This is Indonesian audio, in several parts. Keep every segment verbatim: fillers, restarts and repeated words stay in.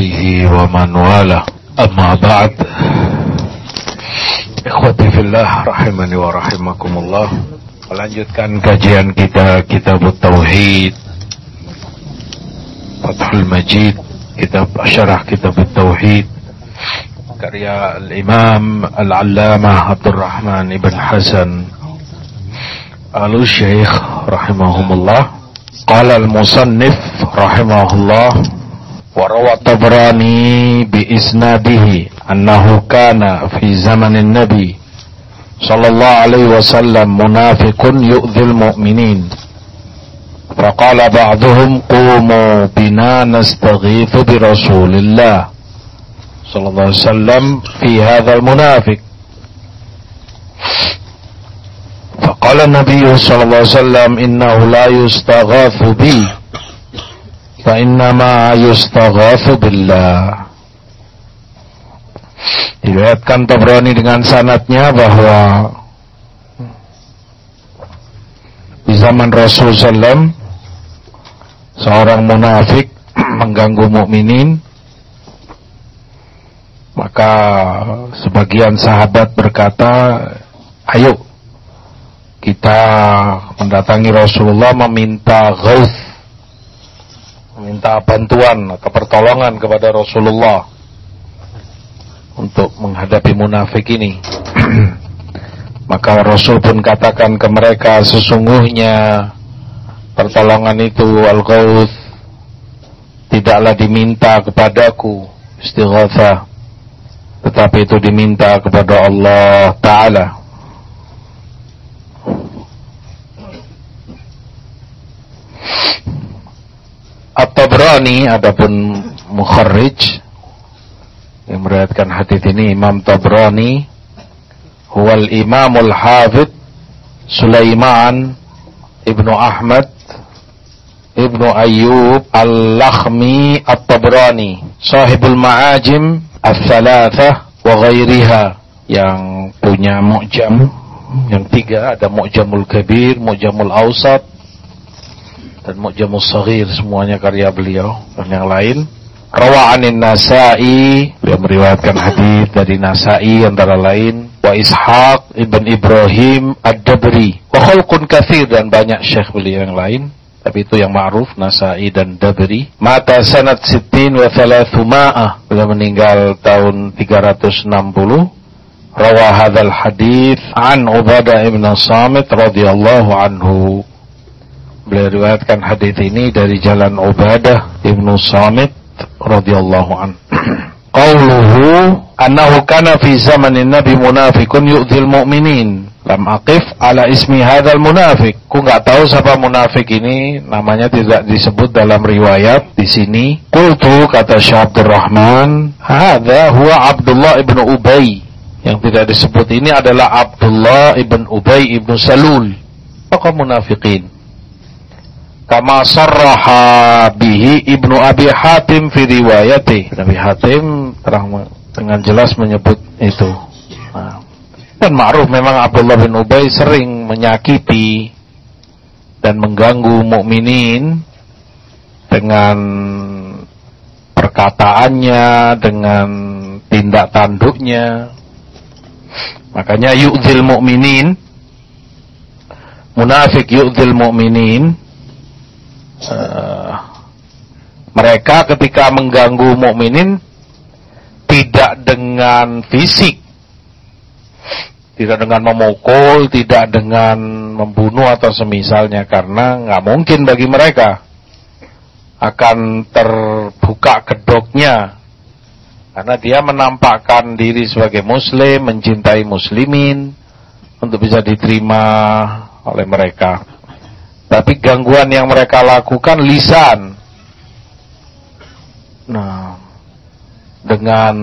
وصحبه ومن والاه. Amma ba'd. Ikhwati fillah rahimani wa rahimakumullah. Melanjutkan kajian kita Kitab Tauhid, Fathul Majid, kitab syarah Kitab Tauhid karya Al-Imam Al-Allamah Abdurrahman Ibn Hasan Al-Syeikh rahimahumullah. Qala al-musannif rahimahullah wa rawa Tabrani bi isnadihi annahu kana fi zamanin nabi sallallahu alaihi wasallam munafiqun yu'dhil mu'minin faqala ba'dhum qumu bina nastaghithu bi rasulillah sallallahu alaihi wasallam fi hadzal munafiq. Faqala Nabi sallallahu alaihi wasallam innahu la yustaghathu bi fa innama yustaghathu billah. Diriwayatkan Tabrani dengan sanadnya bahwa di zaman Rasul sallallahu alaihi wasallam seorang munafik mengganggu mukminin, maka sebagian sahabat berkata, ayo kita mendatangi Rasulullah meminta ghaus, meminta bantuan atau pertolongan kepada Rasulullah untuk menghadapi munafik ini. Maka Rasul pun katakan ke mereka, sesungguhnya pertolongan itu al-ghaus tidaklah diminta kepadaku, istighatsah, tetapi itu diminta kepada Allah Ta'ala. At-Tabrani adapun mukharrij yang meriwayatkan hadis ini Imam Tabrani huwal Imamul Hafidz Sulaiman Ibnu Ahmad Ibnu Ayyub Al-Lakhmi At-Tabrani sahibul Ma'ajim Ats-Tsalatsah wa ghairiha, yang punya mu'jam yang tiga, ada Mu'jamul Kabir, Mu'jamul Awsat dan Mu'jamus Shaghir, semuanya karya beliau. Dan yang lain Rawa'anin Nasa'i, beliau meriwayatkan hadis dari Nasa'i antara lain, wa Ishaq ibn Ibrahim Ad-Dabri wa khalqun katsir, dan banyak syekh beliau yang lain, tapi itu yang ma'ruf Nasa'i dan Dabri. Mata sanad sittin wa thalathuma'ah, beliau meninggal tahun tiga ratus enam puluh. Rawa hadzal hadits an Ubadah ibn Samit radhiyallahu anhu, beliau riwayatkan hadis ini dari jalan Ubadah ibn Samit radhiyallahu anhu. Qauluhu annahu kana fi zamanin nabi munafiqun yu'dhil mu'minin, lam aqif ala ismi hadzal munafiq. Ku enggak tahu siapa munafik ini, namanya tidak disebut dalam riwayat di sini. Qultu, kata Syekh Abdurrahman, hadza huwa Abdullah ibn Ubay. Yang tidak disebut ini adalah Abdullah ibn Ubay ibn Salul, tokoh munafikin. Kama sarraha bihi Ibnu Abi Hatim fi riwayati. Nabi Hatim terang dengan jelas menyebut itu. Nah, dan ma'ruf memang Abdullah bin Ubay sering menyakiti dan mengganggu mukminin dengan perkataannya, dengan tindak tanduknya. Makanya yu'dzil mu'minin, munafik yu'dzil mu'minin. Uh, mereka ketika mengganggu mukminin tidak dengan fisik, tidak dengan memukul, tidak dengan membunuh atau semisalnya, karena nggak mungkin bagi mereka akan terbuka kedoknya, karena dia menampakkan diri sebagai muslim, mencintai muslimin untuk bisa diterima oleh mereka. Tapi gangguan yang mereka lakukan lisan. Nah, dengan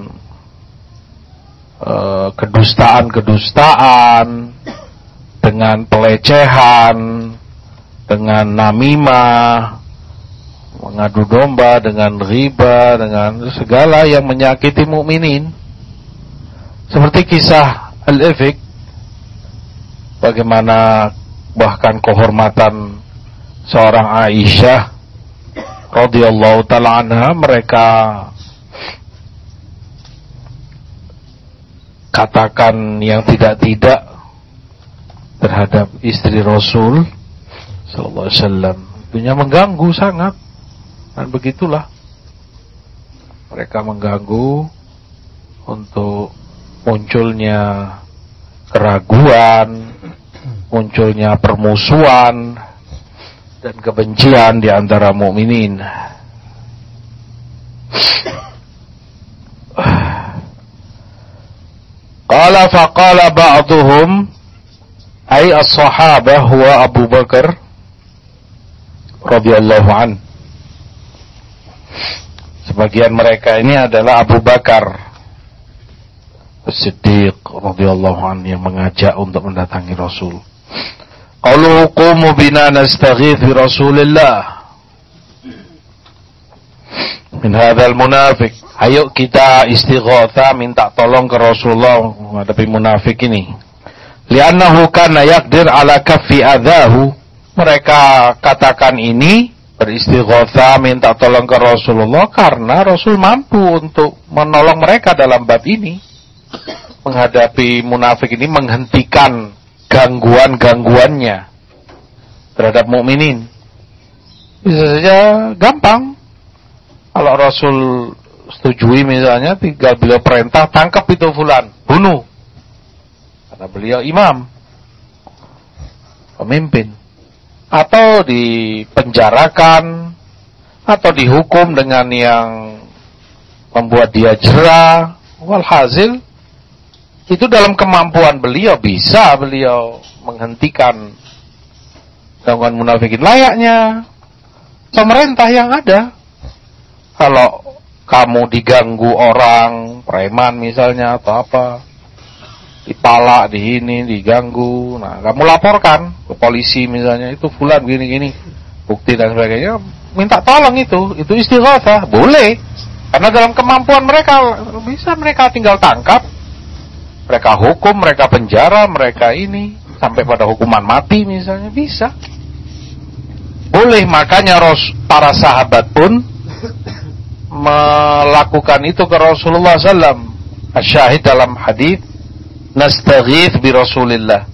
uh, kedustaan-kedustaan, dengan pelecehan, dengan namimah, mengadu domba, dengan riba, dengan segala yang menyakiti mukminin. Seperti kisah Al-Ifk, bagaimana bahkan kehormatan seorang Aisyah radhiyallahu ta'ala anha, mereka katakan yang tidak-tidak terhadap istri Rasul sallallahu alaihi wasallam. Tentunya mengganggu sangat. Dan begitulah mereka mengganggu untuk munculnya keraguan, munculnya permusuhan dan kebencian di antara mukminin. Qala faqala ba'duhum ay as-sahabah huwa Abu Bakar radhiyallahu an. Sebagian mereka ini adalah Abu Bakar As-Siddiq radhiyallahu an yang mengajak untuk mendatangi Rasul. Qalu qumu bina nastaghith bi Rasulillah min hadzal munafiq. Ayo kita istighatha, minta tolong ke Rasulullah menghadapi munafik ini. Li'annahu kana yaqdir ala kaffi adzahu. Mereka katakan ini beristighatha, minta tolong ke Rasulullah karena Rasul mampu untuk menolong mereka dalam bab ini. Menghadapi munafik ini, menghentikan gangguan-gangguannya terhadap mukminin. Bisa saja gampang. Kalau Rasul setujui misalnya, tinggal beliau perintah, tangkap itu fulan, bunuh. Karena beliau imam, pemimpin. Atau dipenjarakan, atau dihukum dengan yang membuat dia jera. Walhasil, itu dalam kemampuan beliau, bisa beliau menghentikan gangguan munafikin. Layaknya pemerintah yang ada. Kalau kamu diganggu orang, preman misalnya atau apa, dipalak, di ini, diganggu, nah kamu laporkan ke polisi misalnya, itu fulan gini-gini, bukti dan sebagainya, minta tolong itu, itu istighatsah, boleh, karena dalam kemampuan mereka, bisa mereka tinggal tangkap, mereka hukum, mereka penjara, mereka ini, sampai pada hukuman mati misalnya, bisa, boleh. Makanya para sahabat pun melakukan itu ke Rasulullah sallallahu alaihi wasallam. Asyahid dalam hadis, nastaghith bi Rasulillah.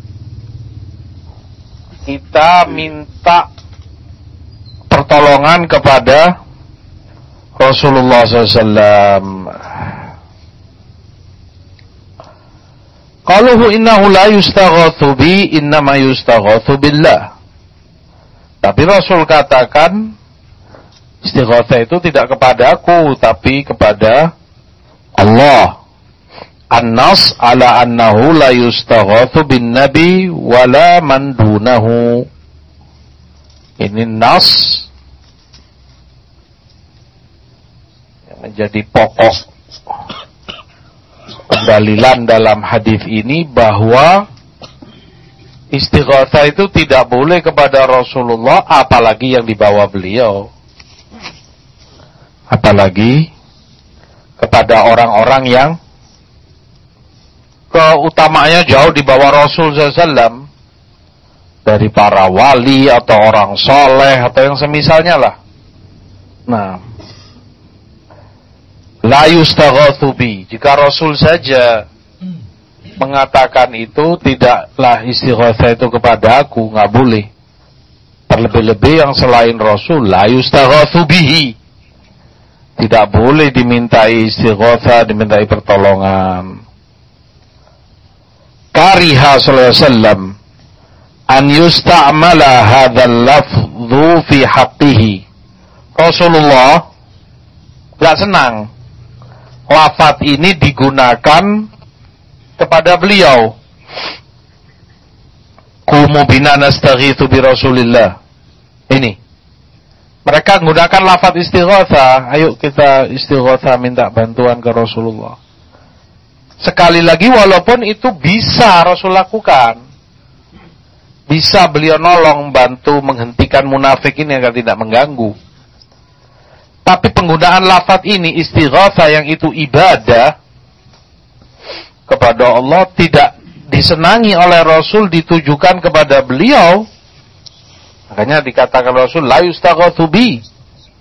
Kita minta pertolongan kepada Rasulullah sallallahu alaihi wasallam. Qaluhu innahu la yustaghathu bi, innama yustaghathu billah. Tapi Rasul katakan, istighatsah itu tidak kepada aku, tapi kepada Allah. An-nas ala annahu la yustaghatsu bin nabi wala man dunahu. Ini nas yang menjadi pokok pendalilan dalam hadis ini, bahwa istighatsah itu tidak boleh kepada Rasulullah, apalagi yang dibawa beliau, apalagi kepada orang-orang yang keutamaannya jauh di bawah Rasul sallallahu alaihi wasallam, dari para wali atau orang soleh atau yang semisalnya lah. Nah, la yustaghatsu bi, jika Rasul saja mengatakan itu, tidaklah istighatsah itu kepada aku, nggak boleh. Terlebih-lebih yang selain Rasul, la yustaghatsu bihi, tidak boleh dimintai istighatsah, dimintai pertolongan. Kariha sallallahu alaihi wasallam an yusta'mala hadzal lafdhu fi haqqihi. Rasulullah enggak senang lafaz ini digunakan kepada beliau. Qumu bina nastaghitsu bi Rasulillah. Ini mereka menggunakan lafaz istighatsah, ayo kita istighatsah, minta bantuan ke Rasulullah. Sekali lagi, walaupun itu bisa Rasul lakukan, bisa beliau nolong, bantu menghentikan munafik ini agar tidak mengganggu. Tapi penggunaan lafaz ini, istighatsah yang itu ibadah kepada Allah, tidak disenangi oleh Rasul, ditujukan kepada beliau. Makanya dikatakan Rasul, la yustaghatsu bi,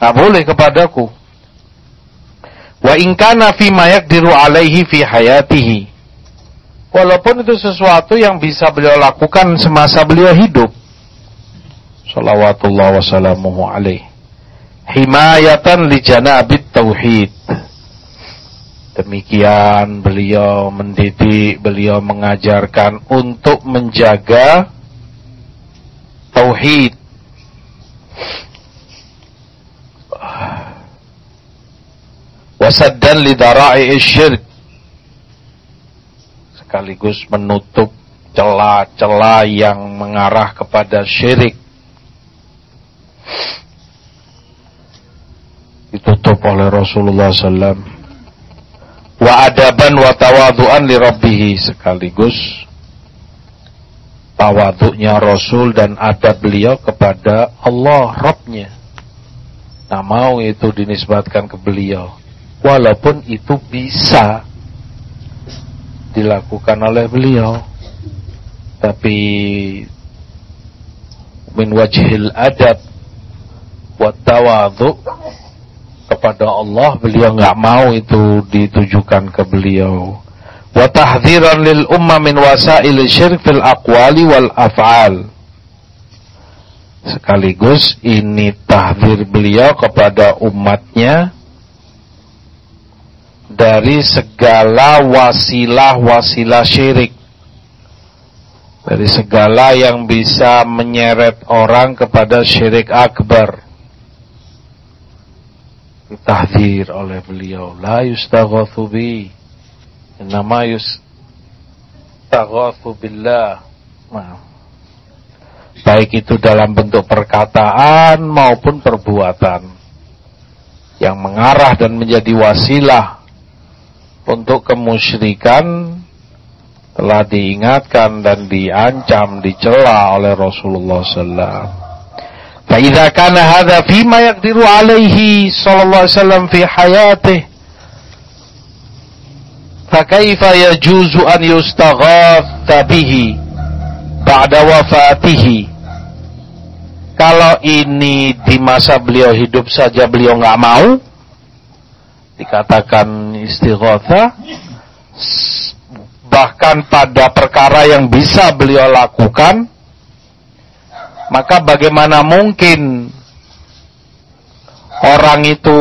Nggak boleh kepadaku. Wa in kana fi ma yaqdiru alaihi fi hayatihi. Walaupun itu sesuatu yang bisa beliau lakukan semasa beliau hidup. Shalawatullah wassalamuhu alaihi. Himayatan li janabit tauhid. Demikian beliau mendidik, beliau mengajarkan untuk menjaga tauhid. Wasaddan li dara'i syirk. Sekaligus menutup celah-celah yang mengarah kepada syirik. Ditutup oleh Rasulullah sallallahu alaihi wasallam. Wa adaban wa tawadhu'an li rabbih, sekaligus tawadhu'nya Rasul dan adab beliau kepada Allah Rabbnya. Nah, mau itu dinisbatkan ke beliau, walaupun itu bisa dilakukan oleh beliau, tapi min wajhil adab wa tawadhu' kepada Allah, beliau nggak mau itu ditujukan ke beliau. Wa tahdhiran lil umma min wasail syirk fil aqwali wal af'al. Sekaligus ini tahdzir beliau kepada umatnya dari segala wasilah-wasilah syirik, dari segala yang bisa menyeret orang kepada syirik akbar. Ditahdzir oleh beliau, la yustaghatsu bi, innama yustaghatsu billah. Nah, baik itu dalam bentuk perkataan maupun perbuatan yang mengarah dan menjadi wasilah untuk kemusyrikan, telah diingatkan dan diancam, dicela oleh Rasulullah sallallahu alaihi wasallam. فإذا كان هذا فيما يقدر عليه صلى الله عليه وسلم في حياته فكيف يجوز أن يستغاث به بعد وفاته. Kalau ini di masa beliau hidup saja beliau nggak mau dikatakan istighatsah, bahkan pada perkara yang bisa beliau lakukan, maka bagaimana mungkin orang itu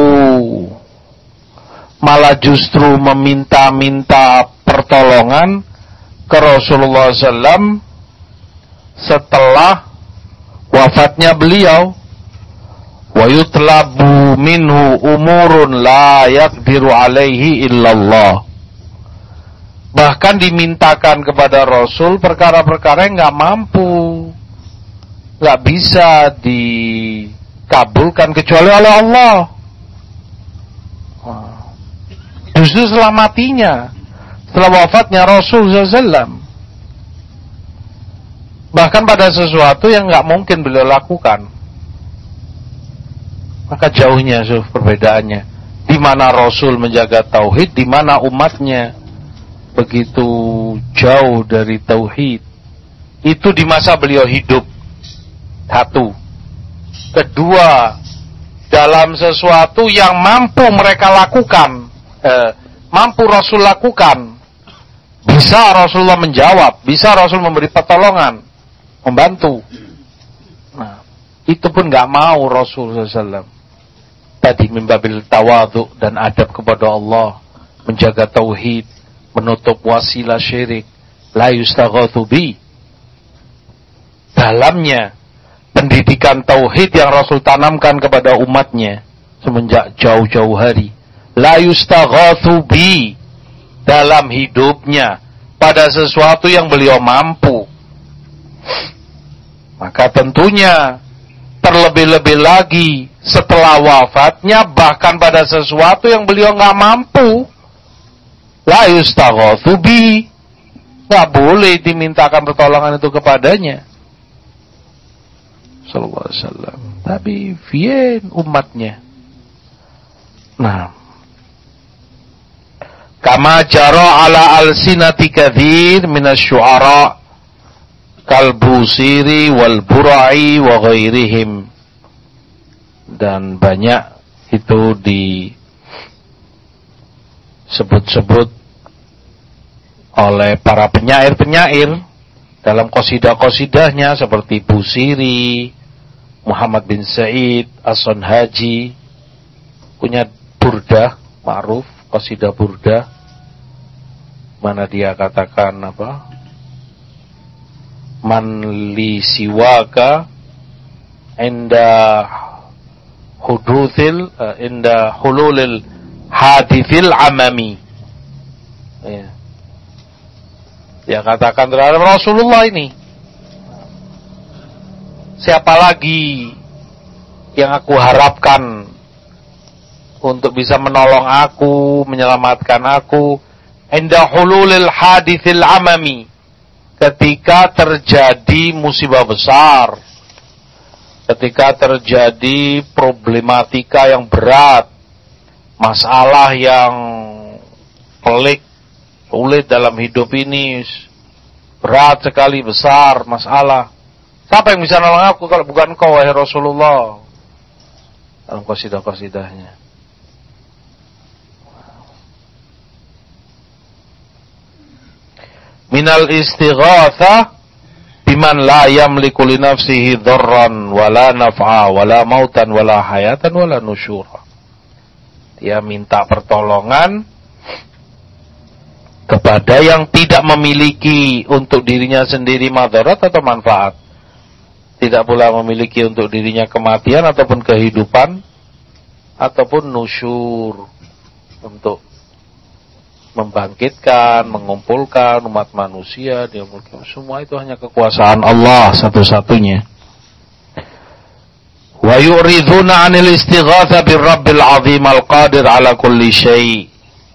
malah justru meminta-minta pertolongan ke Rasulullah sallallahu alaihi wasallam setelah wafatnya beliau. Wa yutlabu minhu umurun la yaqdiru alaihi illallah. Bahkan dimintakan kepada Rasul perkara-perkara yang nggak mampu, nggak bisa dikabulkan kecuali oleh Allah. Justru setelah matinya, setelah wafatnya Rasul sallallahu alaihi wasallam, bahkan pada sesuatu yang nggak mungkin beliau lakukan. Maka jauhnya so, perbedaannya. Di mana Rasul menjaga tauhid, di mana umatnya begitu jauh dari tauhid. Itu di masa beliau hidup. Satu. Kedua, dalam sesuatu yang mampu mereka lakukan, eh, mampu Rasul lakukan, bisa Rasulullah menjawab, bisa Rasul memberi pertolongan, membantu. Nah, itu pun nggak mau Rasul sallallahu alaihi wasallam. Tadi mimbabil tawadhu dan adab kepada Allah, menjaga tauhid, menutup wasilah syirik, la yustaghatsu bi. Dalamnya pendidikan tauhid yang Rasul tanamkan kepada umatnya semenjak jauh-jauh hari. La yustaghatsu bi, dalam hidupnya pada sesuatu yang beliau mampu. Maka tentunya terlebih-lebih lagi setelah wafatnya, bahkan pada sesuatu yang beliau nggak mampu, la yustaghatsu bi, nggak boleh dimintakan pertolongan itu kepadanya sallallahu alaihi wasallam, tapi vien umatnya. Nah, kama jara ala alsinati katsir minasyu'ara kal Busiri wal Burai wa ghairihim, dan banyak itu disebut-sebut oleh para penyair-penyair dalam qasidah-qasidahnya seperti Busiri, Muhammad bin Sa'id As-Sonhaji punya burdah ma'ruf, qasidah burdah, mana dia katakan apa? Man li siwaka inda huduthil uh, inda hululil hadithil amami. Ya. Dia katakan terhadap Rasulullah ini, siapa lagi yang aku harapkan untuk bisa menolong aku, menyelamatkan aku inda hululil hadithil amami, ketika terjadi musibah besar, ketika terjadi problematika yang berat, masalah yang pelik, sulit dalam hidup ini, berat sekali, besar masalah. Siapa yang bisa nolong aku kalau bukan engkau, wahai Rasulullah? Dalam qasidah-qasidahnya. Minal istighatsah biman la yamliku li nafsihi dharran wala naf'a wala mautan wala hayatan wala nusyura. Dia minta pertolongan kepada yang tidak memiliki untuk dirinya sendiri madarat atau manfaat, tidak pula memiliki untuk dirinya kematian ataupun kehidupan, ataupun nusyur, untuk membangkitkan, mengumpulkan umat manusia. Dia semua itu hanya kekuasaan Allah satu-satunya. Wa yu'riduna 'anil istighatsa birabbil 'azim al-qadir 'ala kulli syai'.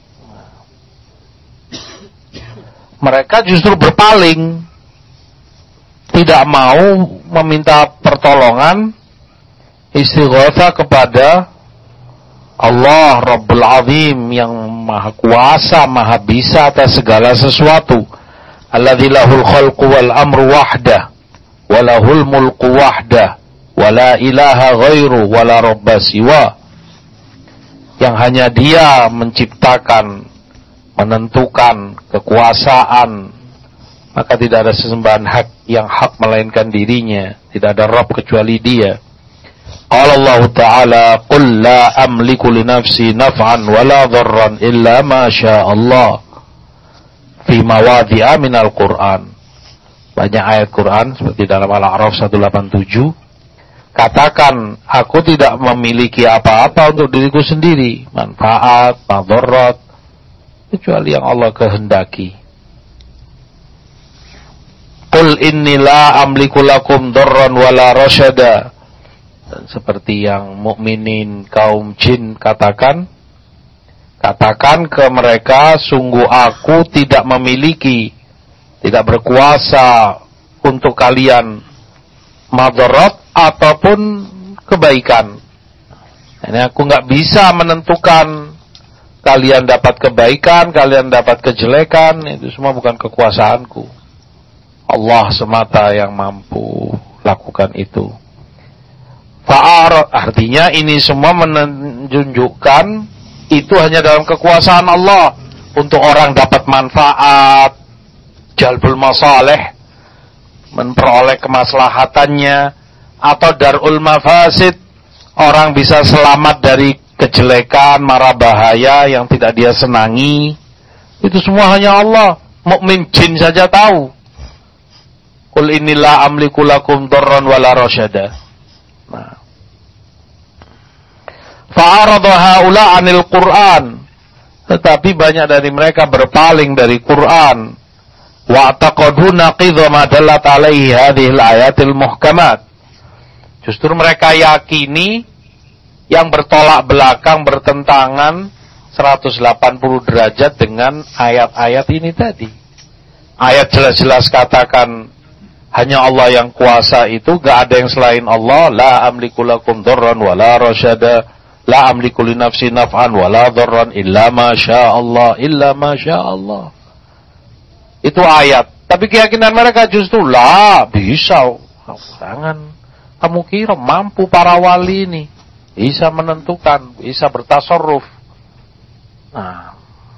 Mereka justru berpaling, tidak mau meminta pertolongan istighatsa kepada Allah Rabbul Azim yang maha kuasa, maha bisa atas segala sesuatu. Alladzi lahul khalqu wal amru wahdah wa lahul mulku wahdah wa la ilaha ghairu wa la rabba siwa. Yang hanya Dia menciptakan, menentukan kekuasaan, maka tidak ada sesembahan hak yang hak melainkan dirinya, tidak ada Rabb kecuali Dia. Qala Allah Ta'ala, qul la amliku li nafsi naf'an wa la dharran illa ma syaa Allah, fi mawadhi'a minal Qur'an. Banyak ayat Quran seperti dalam Al-A'raf seratus delapan puluh tujuh. Katakan, aku tidak memiliki apa-apa untuk diriku sendiri, manfaat, madarat, kecuali yang Allah kehendaki. Qul inni la amliku lakum dharran wala rasyada. Dan seperti yang mukminin kaum jin katakan, katakan ke mereka, sungguh aku tidak memiliki, tidak berkuasa untuk kalian madarat ataupun kebaikan. Ini aku nggak bisa menentukan kalian dapat kebaikan, kalian dapat kejelekan, itu semua bukan kekuasaanku. Allah semata yang mampu lakukan itu. Fa'ar, artinya ini semua menunjukkan itu hanya dalam kekuasaan Allah. Untuk orang dapat manfaat, jalbul masalih, memperoleh kemaslahatannya, atau darul mafasid, orang bisa selamat dari kejelekan, mara bahaya yang tidak dia senangi. Itu semua hanya Allah. Mukmin jin saja tahu. Qul inilah amliku lakum dharran wala rasyada. Nah. Fa'arada haula 'anil Qur'an. Tetapi banyak dari mereka berpaling dari Quran. Wa taqadu naqidha ma dallat 'alaihi hadhihi al-ayatil muhkamat. Justru mereka yakini yang bertolak belakang, bertentangan seratus delapan puluh derajat dengan ayat-ayat ini tadi. Ayat jelas-jelas katakan hanya Allah yang kuasa, itu gak ada yang selain Allah. La amliku lakum dharran wa la rasyada, la amliku li nafsi naf'an wa la dharran illa ma syaa Allah, illa ma syaa Allah. Itu ayat. Tapi keyakinan mereka justru la bisa. Jangan kamu kira mampu para wali ini bisa menentukan, bisa bertasarruf. Nah,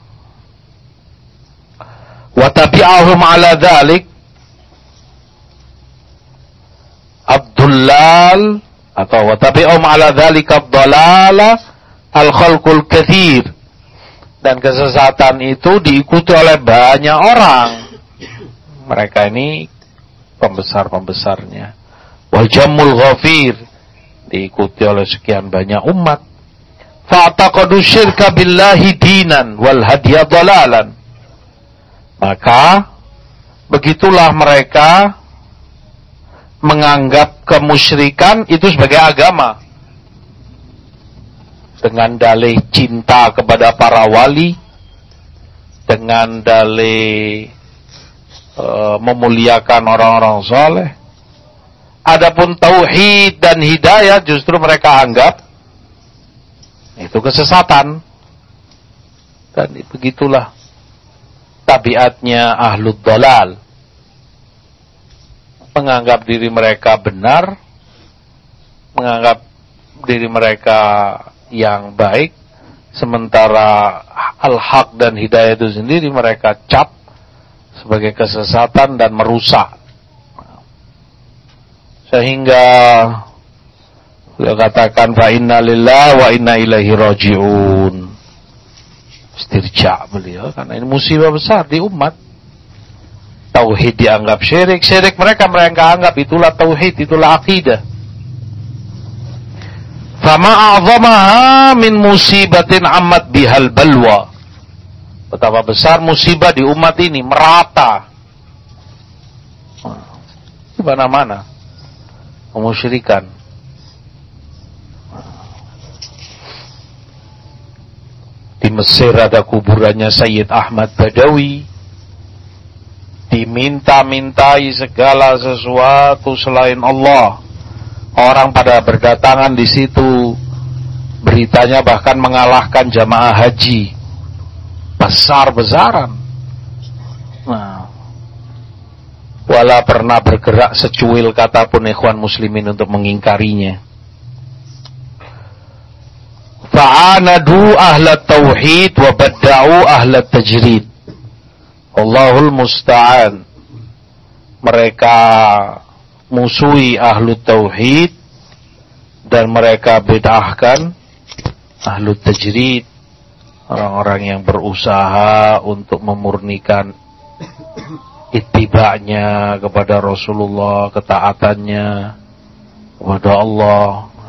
wa tabi'ahum 'ala dzalik ad-dullal atau wa tabi'ahum 'ala dzalika ad-dalala al-khalqul katsir, dan kesesatan itu diikuti oleh banyak orang. Mereka ini pembesar-pembesarnya. Wal jammul ghafir, diikuti oleh sekian banyak umat. Fa'taqadu syirka billahi dinan wal hadiya dalalan. Maka begitulah mereka menganggap kemusyrikan itu sebagai agama, dengan dalih cinta kepada para wali, dengan dalih e, memuliakan orang-orang saleh. Adapun tauhid dan hidayah justru mereka anggap itu kesesatan. Dan begitulah tabiatnya ahlud dhalal, menganggap diri mereka benar, menganggap diri mereka yang baik, sementara al-haq dan hidayah itu sendiri mereka cap sebagai kesesatan dan merusak. Sehingga beliau katakan fa inna lillahi wa inna ilaihi raji'un. Istirja beliau, karena ini musibah besar di umat. Tauhid dianggap syirik, syirik mereka mereka anggap itulah tauhid, itulah akidah. Fama a'zamaha min musibatin ammat bihal balwa. Betapa besar musibah di umat ini, merata di mana-mana kemusyrikan. Di Mesir ada kuburannya Sayyid Ahmad Badawi, diminta-mintai segala sesuatu selain Allah. Orang pada berdatangan di situ, beritanya bahkan mengalahkan jamaah haji besar-besaran. Nah, wala pernah bergerak secuil kata pun ikhwan muslimin untuk mengingkarinya. Fa'anadu ahlat tauhid wa badda'u ahlat tajrid. Allahul musta'an. Mereka musuhi ahlut tauhid dan mereka bid'ahkan ahlut tajrid, orang-orang yang berusaha untuk memurnikan ittiba'nya kepada Rasulullah, ketaatannya kepada Allah.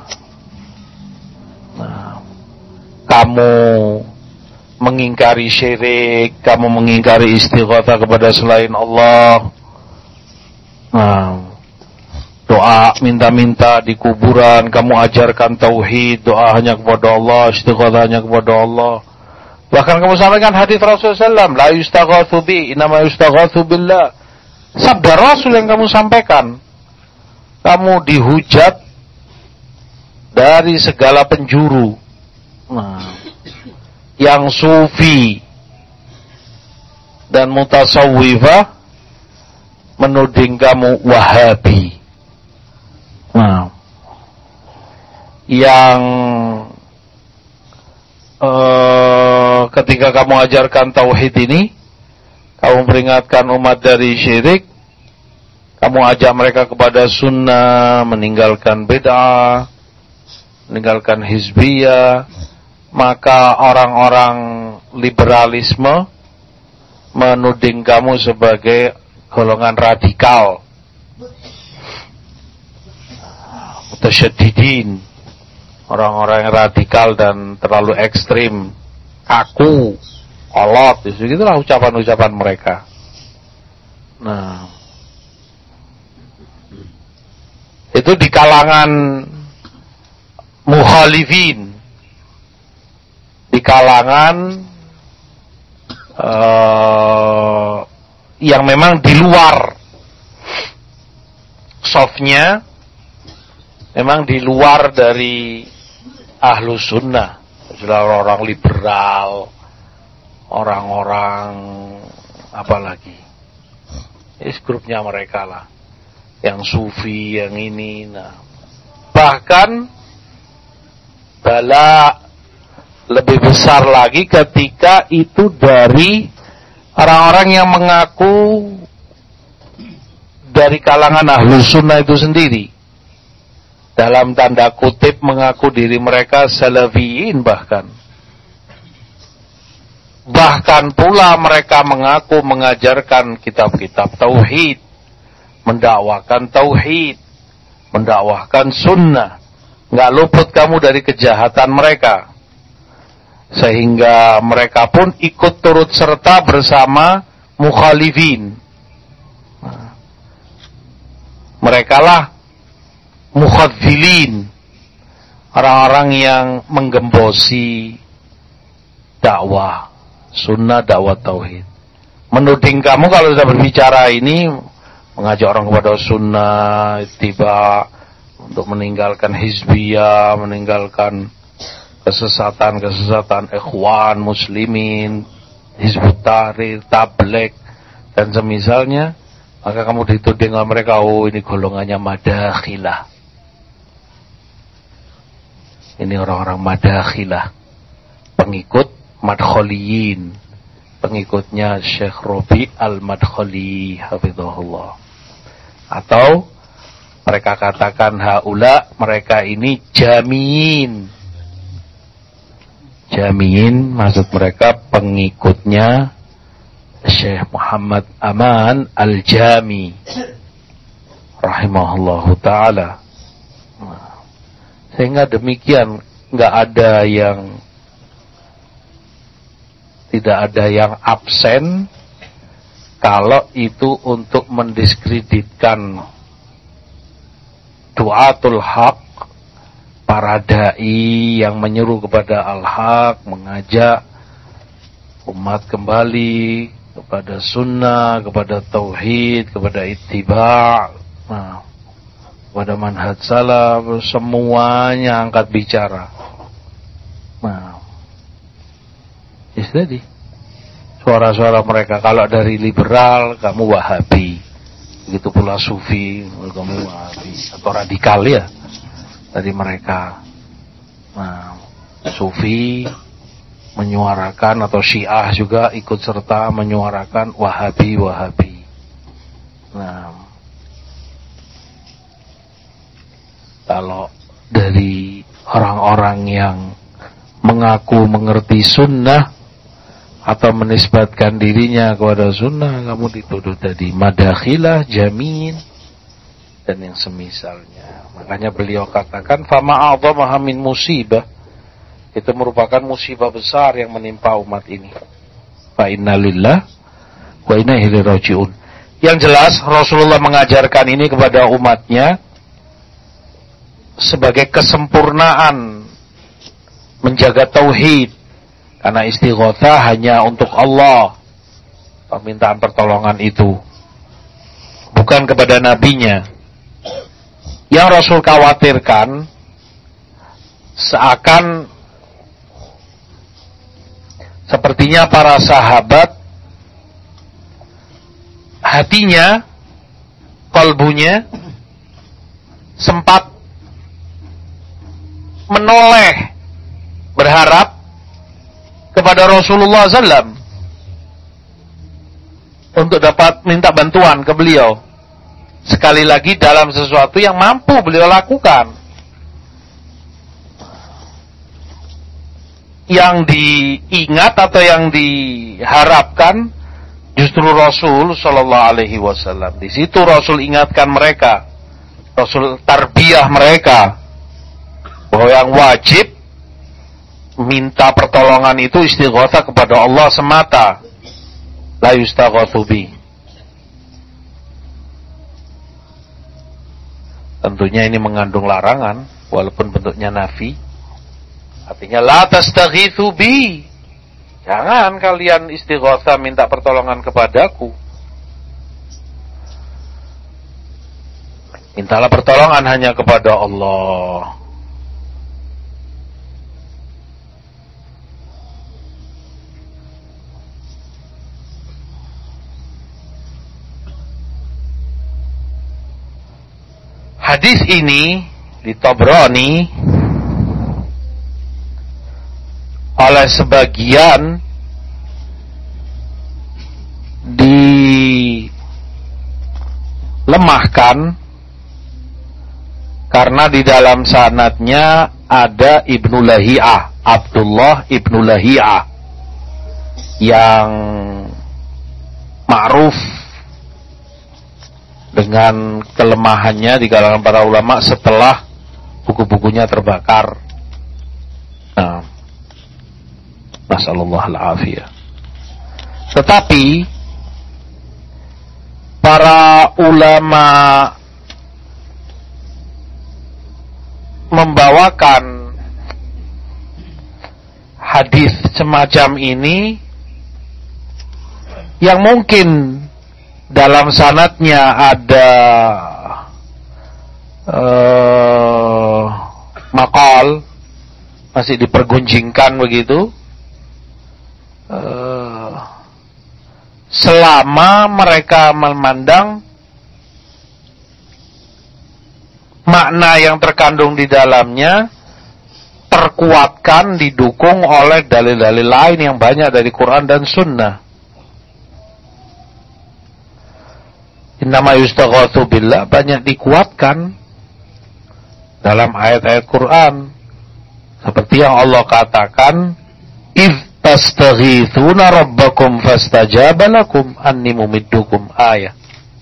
Nah, kamu mengingkari syirik, kamu mengingkari istighatsah kepada selain Allah. Nah, doa minta-minta di kuburan, kamu ajarkan tauhid, doa hanya kepada Allah, istighatsah hanya kepada Allah. Bahkan kamu sampaikan hadis Rasulullah sallallahu alaihi wasallam, la yustaghatsu bi, innama yustaghatsu billah. Sabda Rasul yang kamu sampaikan. Kamu dihujat dari segala penjuru. Nah, yang sufi dan mutasawwifah menuding kamu Wahabi. Nah, yang uh, ketika kamu ajarkan tauhid ini, kamu peringatkan umat dari syirik, kamu ajak mereka kepada sunnah, meninggalkan bid'ah, meninggalkan hizbiyah, maka orang-orang liberalisme menuding kamu sebagai golongan radikal, mutasyaddidin, orang-orang yang radikal dan terlalu ekstrim, kaku, kolot, begitulah ucapan-ucapan mereka. Nah, itu di kalangan mukhalifin, di kalangan uh, yang memang di luar softnya, memang di luar dari ahlu sunnah, orang-orang liberal, orang-orang apa lagi, ini grupnya mereka lah, yang sufi, yang ini. Nah, bahkan bala lebih besar lagi ketika itu dari orang-orang yang mengaku dari kalangan ahlu sunnah itu sendiri, dalam tanda kutip mengaku diri mereka salafiyin, bahkan bahkan pula mereka mengaku mengajarkan kitab-kitab tauhid, mendakwakan tauhid, mendakwahkan sunnah. Nggak luput kamu dari kejahatan mereka, sehingga mereka pun ikut turut serta bersama mukhalifin. Mereka lah mukhadzilin, orang-orang yang menggembosi dakwah sunnah, dakwah tauhid. Menuding kamu kalau sudah berbicara ini, mengajak orang kepada sunnah, ittiba, untuk meninggalkan hizbiyah, meninggalkan kesesatan-kesesatan ikhwan muslimin, hizbut tahrir, tabligh, dan semisalnya, maka kamu dituding oleh mereka, oh ini golongannya madakhilah. Ini orang-orang madakhilah, pengikut madkhaliyin, pengikutnya Syekh Rabi' al-Madkhali hafizahullah. Atau mereka katakan haula, mereka ini jamiin. Jamiin maksud mereka pengikutnya Syekh Muhammad Aman Al-Jami rahimahullahu ta'ala. Sehingga demikian, nggak ada yang tidak ada yang absen kalau itu untuk mendiskreditkan du'atul haq, para da'i yang menyeru kepada al-haq, mengajak umat kembali kepada sunnah, kepada tauhid, kepada ittiba', nah, kepada manhaj salaf, semuanya angkat bicara. Nah, jadi suara-suara mereka, kalau dari liberal kamu Wahabi, begitu pula Sufi kamu Wahabi, atau radikal ya dari mereka. Nah, Sufi menyuarakan, atau Syiah juga ikut serta menyuarakan Wahabi Wahabi. Nah, kalau dari orang-orang yang mengaku mengerti sunnah atau menisbatkan dirinya kepada sunnah, kamu dituduh tadi madakhilah, jamin, dan yang semisalnya. Makanya beliau katakan fama a'dhamaha min musibah, itu merupakan musibah besar yang menimpa umat ini. Fa inna lillah wa inna ilaihi raji'un. Yang jelas Rasulullah mengajarkan ini kepada umatnya sebagai kesempurnaan menjaga tauhid, karena istighatsah hanya untuk Allah, permintaan pertolongan itu bukan kepada nabinya. Yang Rasul khawatirkan seakan sepertinya para sahabat hatinya, kalbunya sempat menoleh berharap kepada Rasulullah sallallahu alaihi wasallam untuk dapat minta bantuan ke beliau, sekali lagi dalam sesuatu yang mampu beliau lakukan. Yang diingat atau yang diharapkan justru Rasul sallallahu alaihi wasallam. Di situ Rasul ingatkan mereka, Rasul tarbiyah mereka, bahwa yang wajib minta pertolongan itu istighatsah kepada Allah semata, la yustaghatsu bi. Tentunya ini mengandung larangan walaupun bentuknya nafi. Artinya la tastaghitsu bi, jangan kalian istighatsah minta pertolongan kepadaku. Mintalah pertolongan hanya kepada Allah. Hadis ini di Tabrani oleh sebagian dilemahkan karena di dalam sanadnya ada Ibnu Lahiyah, Abdullah Ibnu Lahiyah, yang ma'ruf dengan kelemahannya di kalangan para ulama setelah buku-bukunya terbakar. Nah, nasallallahu al-afiyah. Tetapi para ulama membawakan hadis semacam ini yang mungkin dalam sanadnya ada uh, maqal, masih dipergunjingkan begitu, uh, selama mereka memandang makna yang terkandung di dalamnya terkuatkan, didukung oleh dalil-dalil lain yang banyak dari Quran dan Sunnah. Innama yustaghatsu billah banyak dikuatkan dalam ayat-ayat Quran, seperti yang Allah katakan, "Idz tastaghitsuna rabbakum fastajaba lakum anni mumiddukum," ayat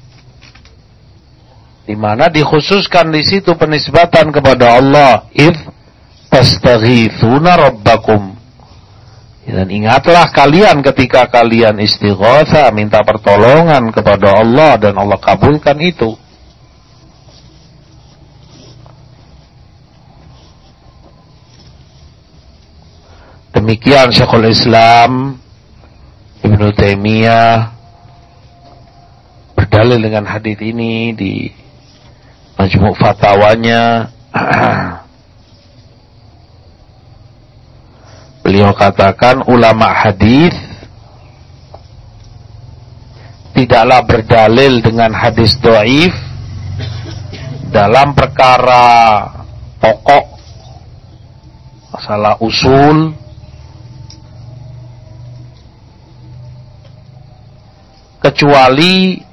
di mana dikhususkan di situ penisbatan kepada Allah, "Idz tastaghitsuna rabbakum." Dan ingatlah kalian ketika kalian istighatsah, minta pertolongan kepada Allah, dan Allah kabulkan itu. Demikian Syekhul Islam Ibnu Taimiyah berdalil dengan hadis ini di Majmu' Fatawanya. Beliau katakan ulama hadis tidaklah berdalil dengan hadis dhaif dalam perkara pokok, masalah usul, kecuali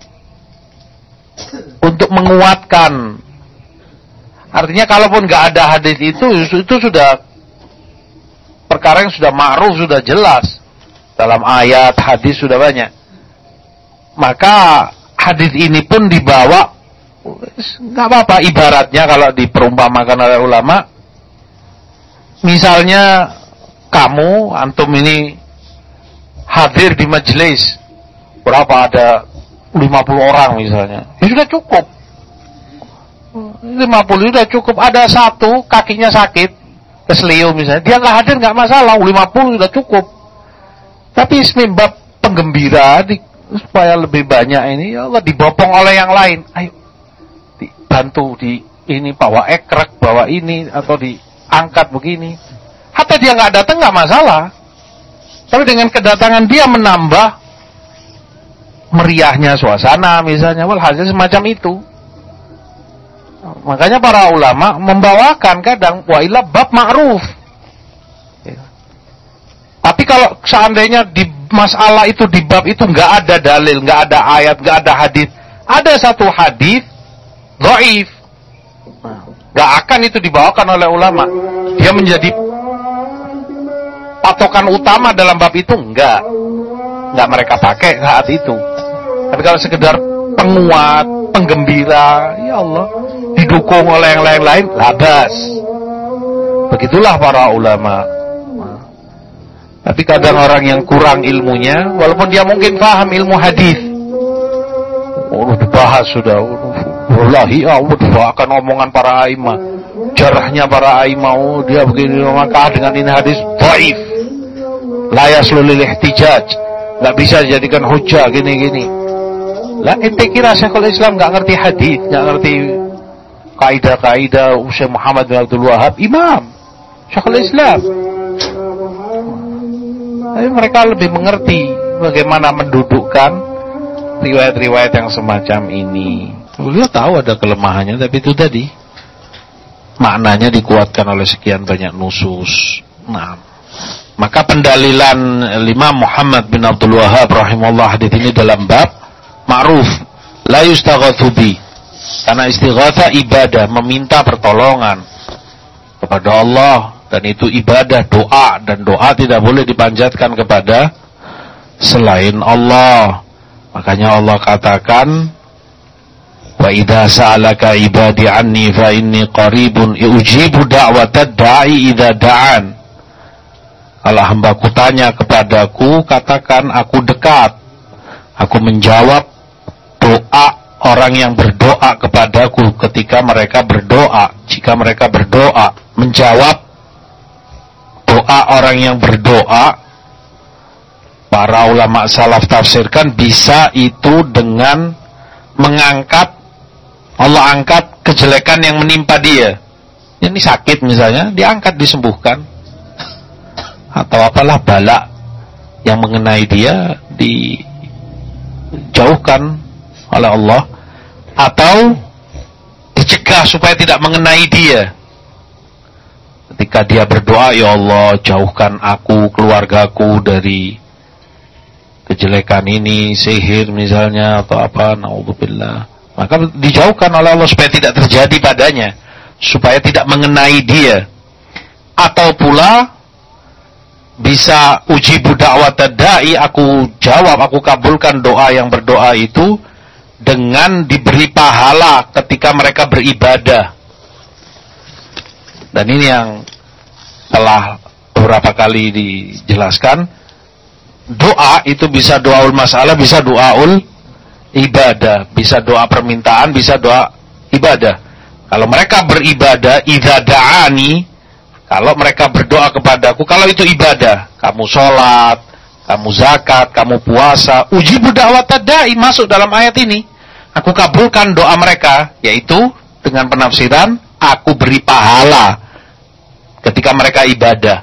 untuk menguatkan. Artinya kalaupun nggak ada hadis itu, itu sudah perkara yang sudah ma'ruf, sudah jelas dalam ayat, hadis sudah banyak. Maka hadis ini pun dibawa, nggak apa-apa. Ibaratnya kalau diperumpamakan oleh ulama, misalnya kamu, antum ini hadir di majelis, berapa, ada lima puluh orang misalnya, ya sudah cukup. lima puluh sudah cukup. Ada satu kakinya sakit, keselio misalnya, dia nggak hadir nggak masalah, lima puluh sudah cukup. Tapi sebab penggembira di, supaya lebih banyak ini, ya Allah, dibopong oleh yang lain. Ayo dibantu, di ini bawa ekrek, bawa ini, atau diangkat begini. Hatta dia nggak datang nggak masalah. Tapi dengan kedatangan dia menambah meriahnya suasana misalnya, walhasil semacam itu. Makanya para ulama membawakan kadang wa illa bab ma'ruf. Ya. Tapi kalau seandainya di masalah itu, di bab itu nggak ada dalil, nggak ada ayat, nggak ada hadis, ada satu hadis dhaif, nggak akan itu dibawakan oleh ulama. Dia menjadi patokan utama dalam bab itu, enggak, nggak mereka pakai saat itu. Tapi kalau sekedar penguat, penggembira, ya Allah, didukung oleh yang lain-lain, labas. Begitulah para ulama. Tapi kadang orang yang kurang ilmunya, walaupun dia mungkin paham ilmu hadis, oh dibahas sudah, wallahi ya Allah, akan omongan para aimah, jarahnya para aimah, oh dia begini, maka dengan ini hadis dhaif, la yaslu lil ihtijaj, nggak bisa dijadikan hujah gini-gini. Lah ente kira Syekhul Islam nggak ngerti hadis, nggak ngerti kaidah-kaidah Syekh Muhammad bin Abdul Wahab, imam Syekhul Islam. Tapi mereka lebih mengerti bagaimana mendudukkan riwayat-riwayat yang semacam ini. Beliau tahu ada kelemahannya, tapi itu tadi maknanya dikuatkan oleh sekian banyak nusus. Nah, Maka pendalilan Imam Muhammad bin Abdul Wahhab rahimahullah hadits ini dalam bab ma'ruf la yustaghatsu bi. Karena istighatsah ibadah, meminta pertolongan kepada Allah, dan itu ibadah, doa, dan doa tidak boleh dipanjatkan kepada selain Allah. Makanya Allah katakan, wa idza sa'alaka ibadi anni fa inni qaribun ujibu da'watad da'i idza da'an. Kalau hambaku tanya kepadaku, katakan aku dekat. Aku menjawab doa orang yang berdoa kepadaku ketika mereka berdoa. Jika mereka berdoa, menjawab doa orang yang berdoa, para ulama salaf tafsirkan bisa itu dengan mengangkat, Allah angkat kejelekan yang menimpa dia. Ini sakit misalnya, diangkat, disembuhkan. Atau apalah bala yang mengenai dia dijauhkan oleh Allah, atau dicegah supaya tidak mengenai dia. Ketika dia berdoa, ya Allah jauhkan aku, keluargaku dari kejelekan ini, sihir misalnya atau apa, naudzubillah. Maka dijauhkan oleh Allah supaya tidak terjadi padanya, supaya tidak mengenai dia. Atau pula bisa ujibu da'watad da'i, aku jawab, aku kabulkan doa yang berdoa itu dengan diberi pahala ketika mereka beribadah. Dan ini yang telah beberapa kali dijelaskan, doa itu bisa doaul masalah, bisa doaul ibadah, bisa doa permintaan, bisa doa ibadah. Kalau mereka beribadah, idza da'ani, kalau mereka berdoa kepadaku, kalau itu ibadah, kamu sholat, kamu zakat, kamu puasa, ujibu da'watad da'i, masuk dalam ayat ini. Aku kabulkan doa mereka, yaitu dengan penafsiran, aku beri pahala ketika mereka ibadah.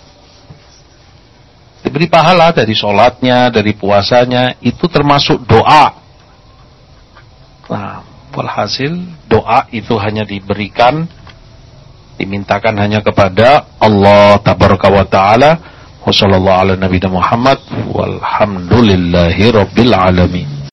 Diberi pahala dari sholatnya, dari puasanya, itu termasuk doa. Nah, walhasil, doa itu hanya diberikan, dimintakan hanya kepada Allah tabaraka wa ta'ala. Wa sallallahu ala nabiyina Muhammad walhamdulillahi rabbil alamin.